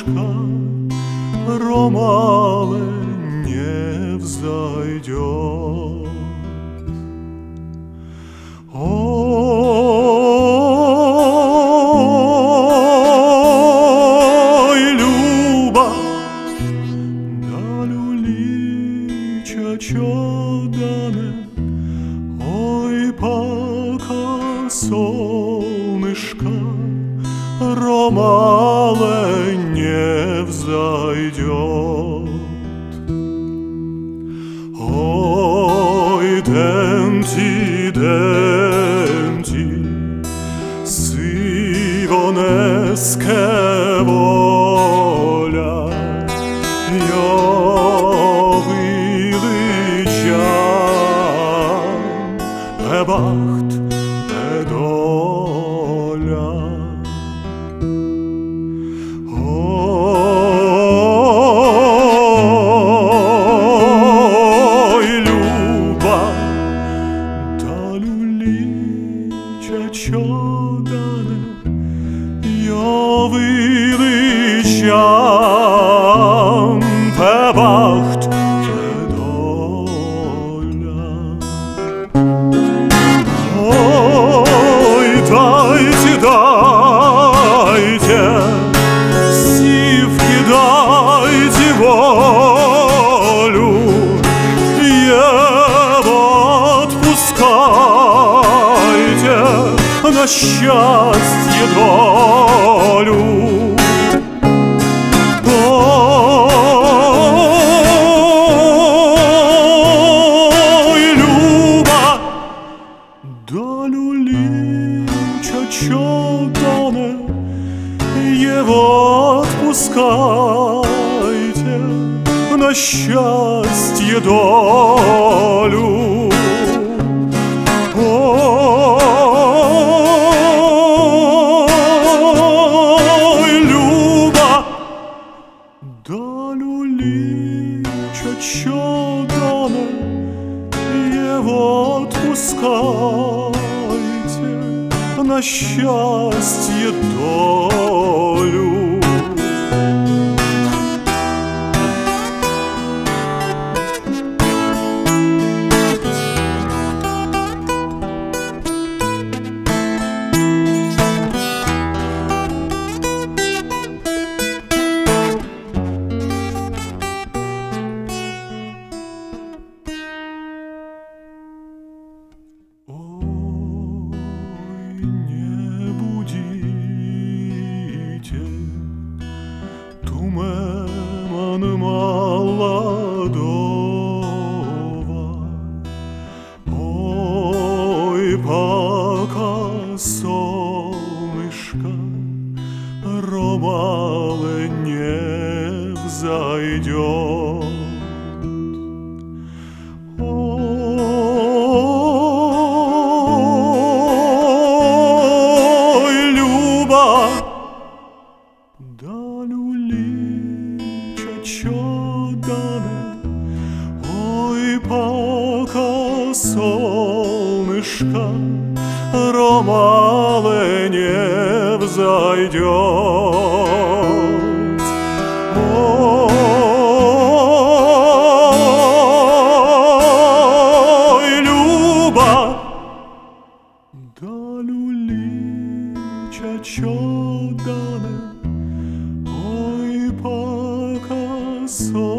солнышко ромале не взойдет. Ой, Люба, да люлича чёдане, ой, пока солнышко ромале не взойдет. Ой, демти, демти, сивонеске воля, я величам, бахт, доля. Ой, Люба, да люлича чёдане, я величам, бахт, доля. Ой, дайте, дайте, сивки, дайте волю, его отпускайте на счастье долю. Ой, Люба, да люлича чёдане, его отпускайте на счастье долю. Ой, Люба, да люлича чёдане, его отпускайте на счастье долю. Туман молодого, ой, пока солнышко ромале не взойдет. Ой, Люба, да люлича чёдане, ой, пока солнышко ромале не взойдет. Ой, Люба, да люлича чёдане, ой, пока солнышко